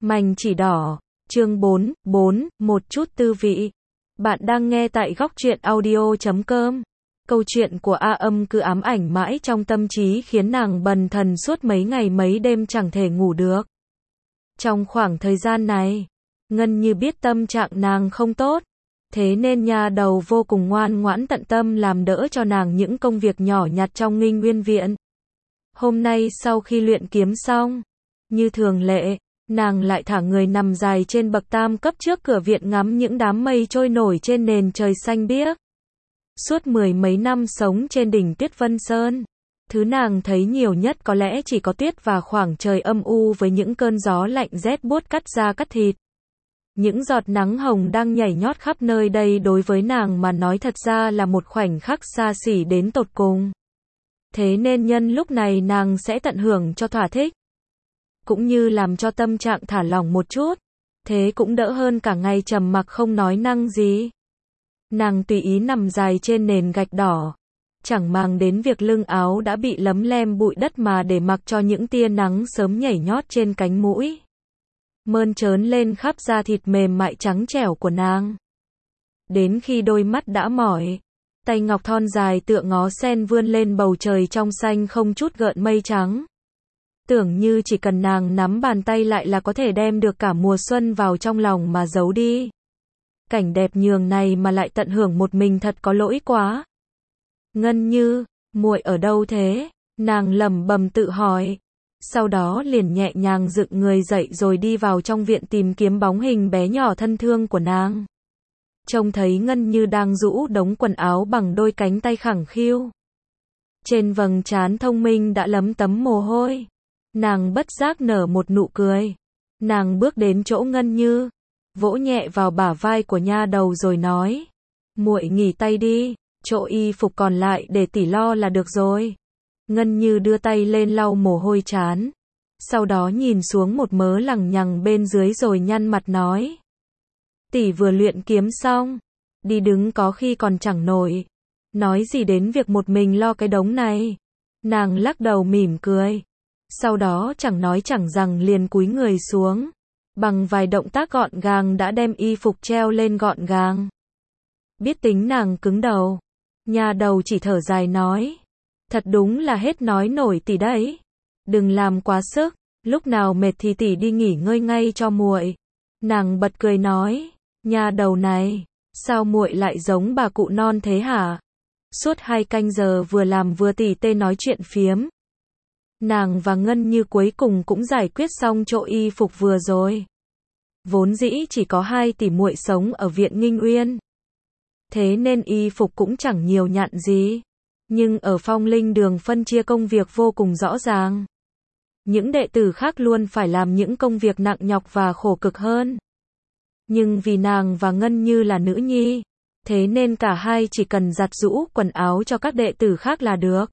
Mảnh chỉ đỏ, chương 4, một chút tư vị. Bạn đang nghe tại góc truyện audio.com. Câu chuyện của A Âm cứ ám ảnh mãi trong tâm trí khiến nàng bần thần suốt mấy ngày mấy đêm chẳng thể ngủ được. Trong khoảng thời gian này, Ngân Như biết tâm trạng nàng không tốt, thế nên nha đầu vô cùng ngoan ngoãn tận tâm làm đỡ cho nàng những công việc nhỏ nhặt trong Nghinh Nguyên viện. Hôm nay sau khi luyện kiếm xong, như thường lệ, nàng lại thả người nằm dài trên bậc tam cấp trước cửa viện ngắm những đám mây trôi nổi trên nền trời xanh biếc. Suốt mười mấy năm sống trên đỉnh Tuyết Vân Sơn, thứ nàng thấy nhiều nhất có lẽ chỉ có tuyết và khoảng trời âm u với những cơn gió lạnh rét buốt cắt da cắt thịt. Những giọt nắng hồng đang nhảy nhót khắp nơi đây đối với nàng mà nói thật ra là một khoảnh khắc xa xỉ đến tột cùng. Thế nên nhân lúc này nàng sẽ tận hưởng cho thỏa thích, cũng như làm cho tâm trạng thả lỏng một chút, thế cũng đỡ hơn cả ngày trầm mặc không nói năng gì. Nàng tùy ý nằm dài trên nền gạch đỏ, chẳng màng đến việc lưng áo đã bị lấm lem bụi đất mà để mặc cho những tia nắng sớm nhảy nhót trên cánh mũi, mơn trớn lên khắp da thịt mềm mại trắng trẻo của nàng. Đến khi đôi mắt đã mỏi, tay ngọc thon dài tựa ngó sen vươn lên bầu trời trong xanh không chút gợn mây trắng. Tưởng như chỉ cần nàng nắm bàn tay lại là có thể đem được cả mùa xuân vào trong lòng mà giấu đi. Cảnh đẹp nhường này mà lại tận hưởng một mình thật có lỗi quá. Ngân Như, muội ở đâu thế? Nàng lẩm bẩm tự hỏi. Sau đó liền nhẹ nhàng dựng người dậy rồi đi vào trong viện tìm kiếm bóng hình bé nhỏ thân thương của nàng. Trông thấy Ngân Như đang rũ đống quần áo bằng đôi cánh tay khẳng khiu. Trên vầng trán thông minh đã lấm tấm mồ hôi. Nàng bất giác nở một nụ cười. Nàng bước đến chỗ Ngân Như, vỗ nhẹ vào bả vai của nha đầu rồi nói: "Muội nghỉ tay đi, chỗ y phục còn lại để tỷ lo là được rồi." Ngân Như đưa tay lên lau mồ hôi trán, sau đó nhìn xuống một mớ lằng nhằng bên dưới rồi nhăn mặt nói: "Tỷ vừa luyện kiếm xong, đi đứng có khi còn chẳng nổi, nói gì đến việc một mình lo cái đống này." Nàng lắc đầu mỉm cười. Sau đó chẳng nói chẳng rằng liền cúi người xuống, bằng vài động tác gọn gàng đã đem y phục treo lên gọn gàng. Biết tính nàng cứng đầu, nha đầu chỉ thở dài nói: "Thật đúng là hết nói nổi tỷ đấy. Đừng làm quá sức, lúc nào mệt thì tỷ đi nghỉ ngơi ngay cho muội." Nàng bật cười nói: "Nha đầu này, sao muội lại giống bà cụ non thế hả? Suốt 2 canh giờ vừa làm vừa tỉ tê nói chuyện phiếm." Nàng và Ngân Như cuối cùng cũng giải quyết xong chỗ y phục vừa rồi. Vốn dĩ chỉ có 2 tỷ muội sống ở viện Nghinh Uyên, thế nên y phục cũng chẳng nhiều nhặn gì. Nhưng ở Phong Linh Đường phân chia công việc vô cùng rõ ràng. Những đệ tử khác luôn phải làm những công việc nặng nhọc và khổ cực hơn. Nhưng vì nàng và Ngân Như là nữ nhi, thế nên cả hai chỉ cần giặt giũ quần áo cho các đệ tử khác là được.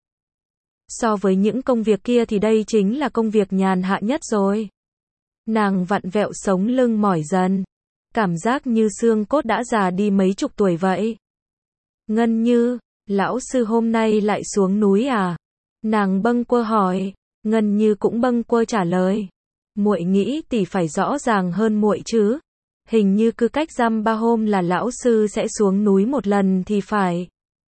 So với những công việc kia thì đây chính là công việc nhàn hạ nhất rồi. Nàng vặn vẹo sống lưng mỏi dần, cảm giác như xương cốt đã già đi mấy chục tuổi vậy. "Ngân Như, lão sư hôm nay lại xuống núi à?" Nàng bâng quơ hỏi. Ngân Như cũng bâng quơ trả lời: "Muội nghĩ tỷ phải rõ ràng hơn muội chứ. Hình như cứ cách dăm 3 hôm là lão sư sẽ xuống núi một lần thì phải."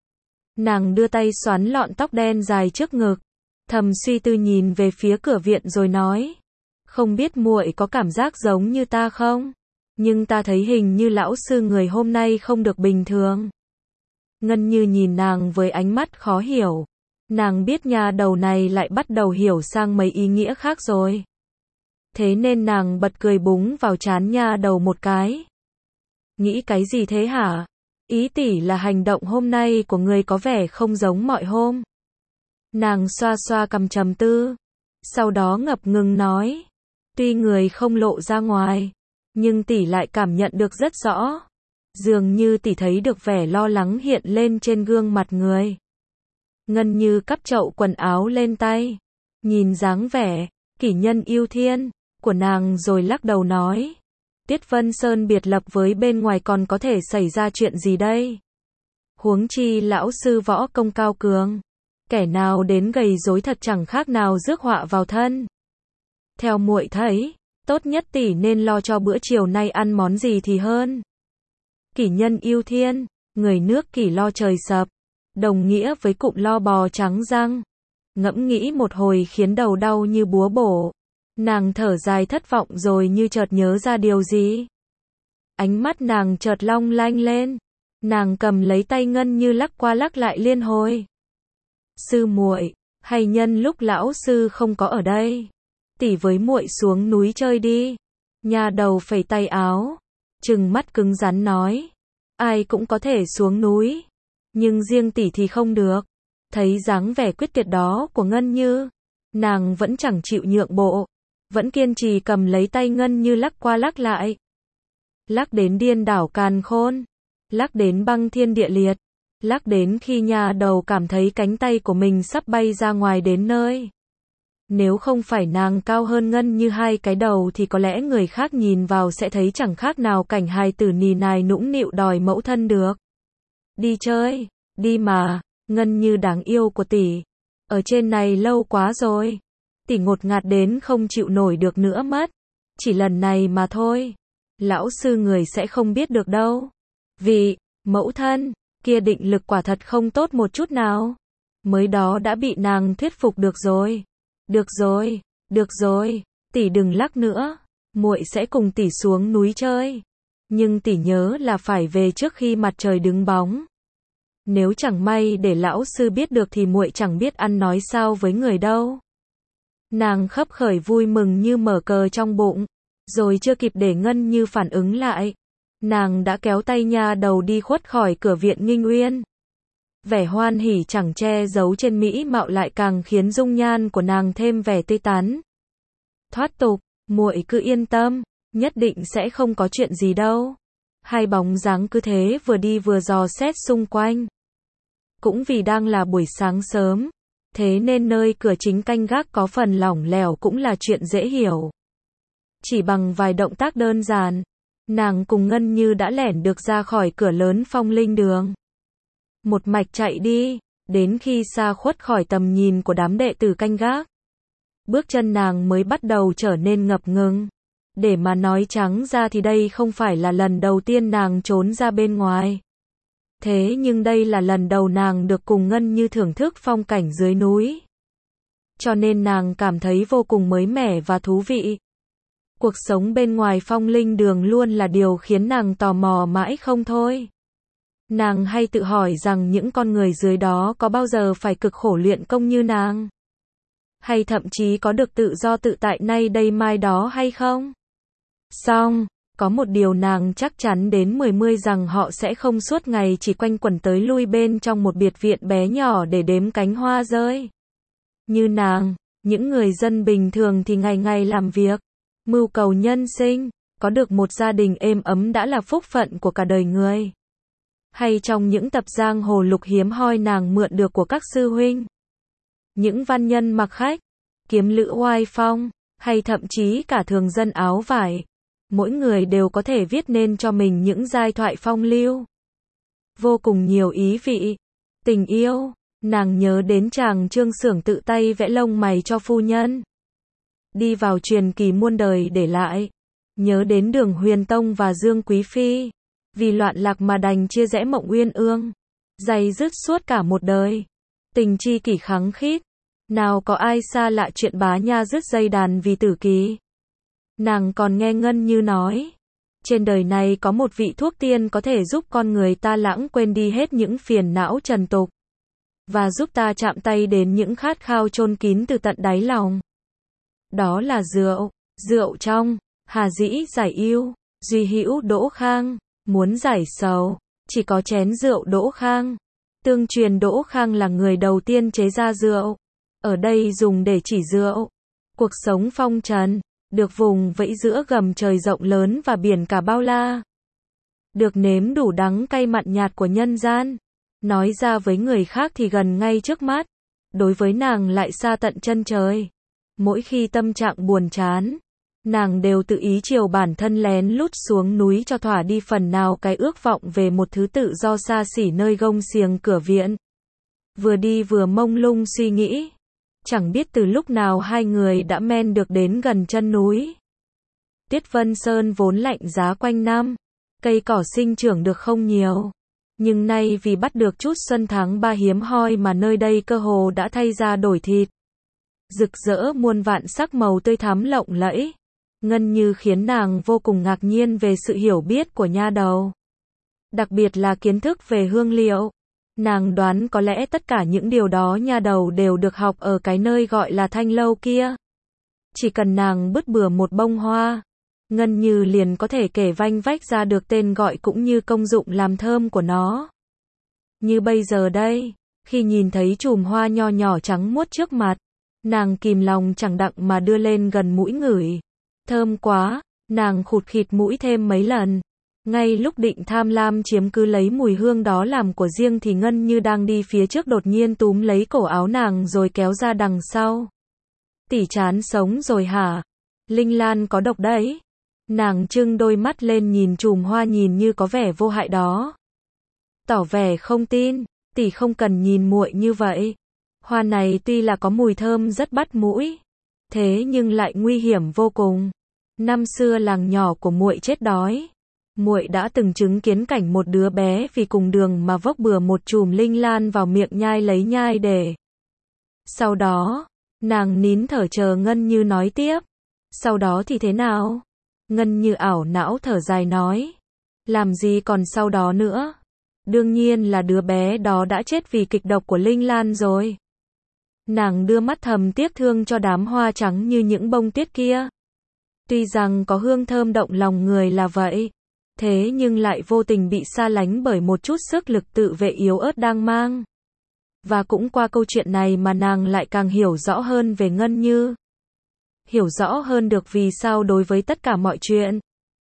Nàng đưa tay xoắn lọn tóc đen dài trước ngực, thầm suy tư nhìn về phía cửa viện rồi nói: "Không biết muội có cảm giác giống như ta không? Nhưng ta thấy hình như lão sư người hôm nay không được bình thường." Ngân Như nhìn nàng với ánh mắt khó hiểu. Nàng biết nha đầu này lại bắt đầu hiểu sang mấy ý nghĩa khác rồi. Thế nên nàng bật cười búng vào trán nha đầu một cái. "Nghĩ cái gì thế hả? Ý tỷ là hành động hôm nay của người có vẻ không giống mọi hôm." Nàng xoa xoa cằm trầm tư, sau đó ngập ngừng nói: "Tuy người không lộ ra ngoài, nhưng tỷ lại cảm nhận được rất rõ. Dường như tỷ thấy được vẻ lo lắng hiện lên trên gương mặt người." Ngân Như cắp chậu quần áo lên tay, nhìn dáng vẻ kỷ nhân yêu thiên của nàng rồi lắc đầu nói: "Tuyết Vân Sơn biệt lập với bên ngoài còn có thể xảy ra chuyện gì đây? Huống chi lão sư võ công cao cường, kẻ nào đến gây rối thật chẳng khác nào rước họa vào thân. Theo muội thấy, Tốt nhất tỷ nên lo cho bữa chiều nay ăn món gì thì hơn. Kỷ nhân yêu thiên, người nước Kỷ lo trời sập, đồng nghĩa với cụm lo bò trắng răng. Ngẫm nghĩ một hồi khiến đầu đau như búa bổ. Nàng thở dài thất vọng rồi như chợt nhớ ra điều gì. Ánh mắt nàng chợt long lanh lên. Nàng cầm lấy tay Ngân Như lắc qua lắc lại liên hồi. Sư muội, hay nhân lúc lão sư không có ở đây, tỷ với muội xuống núi chơi đi. Nhà đầu phẩy tay áo, trừng mắt cứng rắn nói. Ai cũng có thể xuống núi, nhưng riêng tỷ thì không được. Thấy dáng vẻ quyết tuyệt đó của Ngân Như, nàng vẫn chẳng chịu nhượng bộ, vẫn kiên trì cầm lấy tay Ngân Như lắc qua lắc lại. Lắc đến điên đảo càn khôn, lắc đến băng thiên địa liệt, lắc đến khi nhà đầu cảm thấy cánh tay của mình sắp bay ra ngoài đến nơi. Nếu không phải nàng cao hơn Ngân Như 2 cái đầu thì có lẽ người khác nhìn vào sẽ thấy chẳng khác nào cảnh hài tử nì nài nũng nịu đòi mẫu thân được. Đi chơi, đi mà, Ngân Như đáng yêu của tỷ. Ở trên này lâu quá rồi. Tỷ ngột ngạt đến không chịu nổi được nữa mất. Chỉ lần này mà thôi. Lão sư người sẽ không biết được đâu. Vì, mẫu thân, kia định lực quả thật không tốt một chút nào. Mới đó đã bị nàng thuyết phục được rồi. Được rồi, tỷ đừng lắc nữa. Muội sẽ cùng tỷ xuống núi chơi. Nhưng tỷ nhớ là phải về trước khi mặt trời đứng bóng. Nếu chẳng may để lão sư biết được thì muội chẳng biết ăn nói sao với người đâu. Nàng khấp khởi vui mừng như mở cờ trong bụng. Rồi chưa kịp để Ngân Như phản ứng lại, nàng đã kéo tay nha đầu đi khuất khỏi cửa viện Nghinh Uyên. Vẻ hoan hỉ chẳng che giấu trên mỹ mạo lại càng khiến dung nhan của nàng thêm vẻ tươi tắn. Thoát tục, muội cứ yên tâm, nhất định sẽ không có chuyện gì đâu. Hai bóng dáng cứ thế vừa đi vừa dò xét xung quanh. Cũng vì đang là buổi sáng sớm, thế nên nơi cửa chính canh gác có phần lỏng lẻo cũng là chuyện dễ hiểu. Chỉ bằng vài động tác đơn giản, nàng cùng Ngân Như đã lẻn được ra khỏi cửa lớn Phong Linh Đường. Một mạch chạy đi, đến khi xa khuất khỏi tầm nhìn của đám đệ tử canh gác. Bước chân nàng mới bắt đầu trở nên ngập ngừng. Để mà nói trắng ra thì đây không phải là lần đầu tiên nàng trốn ra bên ngoài. Thế nhưng đây là lần đầu nàng được cùng Ngân Như thưởng thức phong cảnh dưới núi. Cho nên nàng cảm thấy vô cùng mới mẻ và thú vị. Cuộc sống bên ngoài Phong Linh Đường luôn là điều khiến nàng tò mò mãi không thôi. Nàng hay tự hỏi rằng những con người dưới đó có bao giờ phải cực khổ luyện công như nàng? Hay thậm chí có được tự do tự tại nay đây mai đó hay không? Song, có một điều nàng chắc chắn đến 10 rằng họ sẽ không suốt ngày chỉ quanh quẩn tới lui bên trong một biệt viện bé nhỏ để đếm cánh hoa rơi. Như nàng, những người dân bình thường thì ngày ngày làm việc, mưu cầu nhân sinh, có được một gia đình êm ấm đã là phúc phận của cả đời người. Hay trong những tập giang hồ lục hiếm hoi nàng mượn được của các sư huynh. Những văn nhân mặc khách, kiếm lữ oai phong, hay thậm chí cả thường dân áo vải. Mỗi người đều có thể viết nên cho mình những giai thoại phong lưu. Vô cùng nhiều ý vị. Tình yêu, nàng nhớ đến chàng Trương Xưởng tự tay vẽ lông mày cho phu nhân. Đi vào truyền kỳ muôn đời để lại. Nhớ đến Đường Huyền Tông và Dương Quý Phi. Vì loạn lạc mà đành chia rẽ Mộng Uyên Ương. Dày dứt suốt cả một đời. Tình chi kỷ khắng khít. Nào có ai xa lạ chuyện bá nha dứt dây đàn vì tử kỳ. Nàng còn nghe Ngân Như nói. Trên đời này có một vị thuốc tiên có thể giúp con người ta lãng quên đi hết những phiền não trần tục. Và giúp ta chạm tay đến những khát khao chôn kín từ tận đáy lòng. Đó là rượu. Rượu trong, hà dĩ giải yêu, duy hữu Đỗ Khang. Muốn giải sầu, chỉ có chén rượu Đỗ Khang. Tương truyền Đỗ Khang là người đầu tiên chế ra rượu. Ở đây dùng để chỉ rượu. Cuộc sống phong trần, được vùng vẫy giữa gầm trời rộng lớn và biển cả bao la. Được nếm đủ đắng cay mặn nhạt của nhân gian. Nói ra với người khác thì gần ngay trước mắt. Đối với nàng lại xa tận chân trời. Mỗi khi tâm trạng buồn chán, nàng đều tự ý chiều bản thân lén lút xuống núi cho thỏa đi phần nào cái ước vọng về một thứ tự do xa xỉ nơi gông xiềng cửa viện. Vừa đi vừa mông lung suy nghĩ. Chẳng biết từ lúc nào hai người đã men được đến gần chân núi. Tiết Vân Sơn vốn lạnh giá quanh năm, cây cỏ sinh trưởng được không nhiều. Nhưng nay vì bắt được chút xuân tháng 3 hiếm hoi mà nơi đây cơ hồ đã thay ra đổi thịt. Rực rỡ muôn vạn sắc màu tươi thắm lộng lẫy. Ngân Như khiến nàng vô cùng ngạc nhiên về sự hiểu biết của nha đầu. Đặc biệt là kiến thức về hương liệu. Nàng đoán có lẽ tất cả những điều đó nha đầu đều được học ở cái nơi gọi là Thanh Lâu kia. Chỉ cần nàng bứt bừa một bông hoa, Ngân Như liền có thể kể vanh vách ra được tên gọi cũng như công dụng làm thơm của nó. Như bây giờ đây, khi nhìn thấy chùm hoa nho nhỏ trắng muốt trước mặt, nàng kìm lòng chẳng đặng mà đưa lên gần mũi ngửi. Thơm quá, nàng khụt khịt mũi thêm mấy lần. Ngay lúc định tham lam chiếm cứ lấy mùi hương đó làm của riêng thì Ngân Như đang đi phía trước đột nhiên túm lấy cổ áo nàng rồi kéo ra đằng sau. Tỷ chán sống rồi hả? Linh Lan có độc đấy. Nàng trưng đôi mắt lên nhìn chùm hoa nhìn như có vẻ vô hại đó. Tỏ vẻ không tin, tỷ không cần nhìn muội như vậy. Hoa này tuy là có mùi thơm rất bắt mũi, thế nhưng lại nguy hiểm vô cùng. Năm xưa làng nhỏ của muội chết đói. Muội đã từng chứng kiến cảnh một đứa bé vì cùng đường mà vốc bừa một chùm linh lan vào miệng nhai lấy nhai để. Sau đó, nàng nín thở chờ Ngân Như nói tiếp. Sau đó thì thế nào? Ngân Như ảo não thở dài nói. Làm gì còn sau đó nữa? Đương nhiên là đứa bé đó đã chết vì kịch độc của linh lan rồi. Nàng đưa mắt thầm tiếc thương cho đám hoa trắng như những bông tuyết kia. Tuy rằng có hương thơm động lòng người là vậy, thế nhưng lại vô tình bị xa lánh bởi một chút sức lực tự vệ yếu ớt đang mang. Và cũng qua câu chuyện này mà nàng lại càng hiểu rõ hơn về Ngân Như. Hiểu rõ hơn được vì sao đối với tất cả mọi chuyện,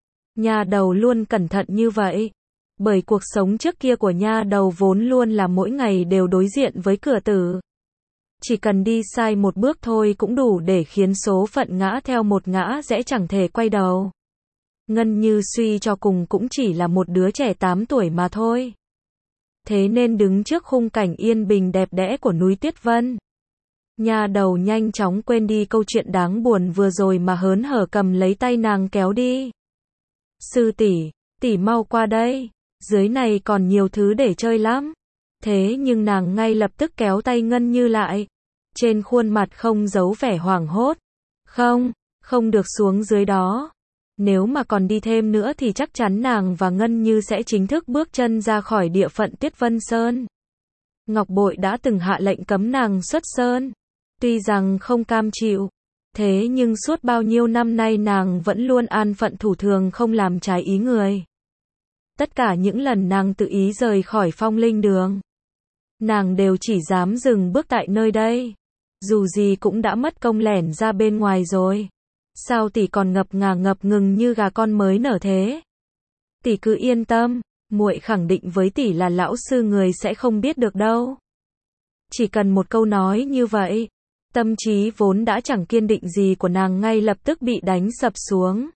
nha đầu luôn cẩn thận như vậy. Bởi cuộc sống trước kia của nha đầu vốn luôn là mỗi ngày đều đối diện với cửa tử. Chỉ cần đi sai một bước thôi cũng đủ để khiến số phận ngã theo một ngã rẽ chẳng thể quay đầu. Ngân Như suy cho cùng cũng chỉ là một đứa trẻ 8 tuổi mà thôi. Thế nên đứng trước khung cảnh yên bình đẹp đẽ của núi Tuyết Vân, nha đầu nhanh chóng quên đi câu chuyện đáng buồn vừa rồi mà hớn hở cầm lấy tay nàng kéo đi. Sư tỷ, tỷ mau qua đây, dưới này còn nhiều thứ để chơi lắm. Thế nhưng nàng ngay lập tức kéo tay Ngân Như lại. Trên khuôn mặt không giấu vẻ hoảng hốt. Không được xuống dưới đó. Nếu mà còn đi thêm nữa thì chắc chắn nàng và Ngân Như sẽ chính thức bước chân ra khỏi địa phận Tiết Vân Sơn. Ngọc Bội đã từng hạ lệnh cấm nàng xuất sơn. Tuy rằng không cam chịu, thế nhưng suốt bao nhiêu năm nay nàng vẫn luôn an phận thủ thường không làm trái ý người. Tất cả những lần nàng tự ý rời khỏi Phong Linh Đường, nàng đều chỉ dám dừng bước tại nơi đây. Dù gì cũng đã mất công lẻn ra bên ngoài rồi. Sao tỷ còn ngập ngừng như gà con mới nở thế? Tỷ cứ yên tâm, muội khẳng định với tỷ là lão sư người sẽ không biết được đâu. Chỉ cần một câu nói như vậy, tâm trí vốn đã chẳng kiên định gì của nàng ngay lập tức bị đánh sập xuống.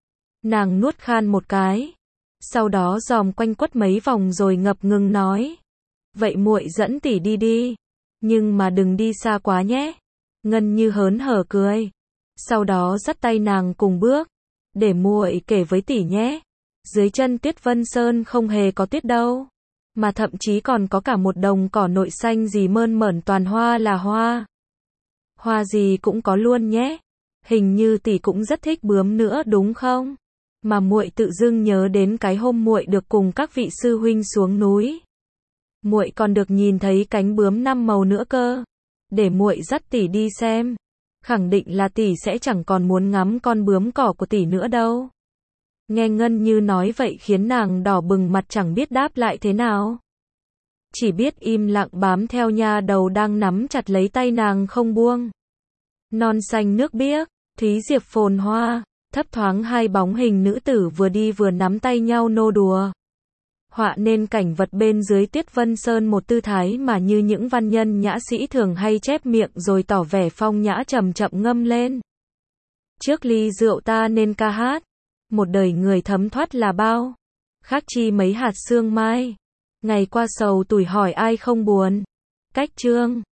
Nàng nuốt khan một cái, sau đó dòm quanh quất mấy vòng rồi ngập ngừng nói. Vậy muội dẫn tỷ đi đi, nhưng mà đừng đi xa quá nhé. Ngân Như hớn hở cười, sau đó dắt tay nàng cùng bước. Để muội kể với tỷ nhé, dưới chân Tuyết Vân Sơn không hề có tuyết đâu, mà thậm chí còn có cả một đồng cỏ nội xanh gì mơn mởn toàn hoa là hoa. Hoa gì cũng có luôn nhé. Hình như tỷ cũng rất thích bướm nữa đúng không? Mà muội tự dưng nhớ đến cái hôm muội được cùng các vị sư huynh xuống núi. Muội còn được nhìn thấy cánh bướm 5 màu nữa cơ. Để muội dắt tỷ đi xem. Khẳng định là tỷ sẽ chẳng còn muốn ngắm con bướm cỏ của tỷ nữa đâu. Nghe Ngân Như nói vậy khiến nàng đỏ bừng mặt chẳng biết đáp lại thế nào. Chỉ biết im lặng bám theo nha đầu đang nắm chặt lấy tay nàng không buông. Non xanh nước biếc, thúy diệp phồn hoa, thấp thoáng hai bóng hình nữ tử vừa đi vừa nắm tay nhau nô đùa. Họa nên cảnh vật bên dưới Tuyết Vân Sơn một tư thái mà như những văn nhân nhã sĩ thường hay chép miệng rồi tỏ vẻ phong nhã chậm chậm ngâm lên. Trước ly rượu ta nên ca hát, một đời người thấm thoát là bao, khác chi mấy hạt sương mai, ngày qua sầu tủi hỏi ai không buồn. Cách chương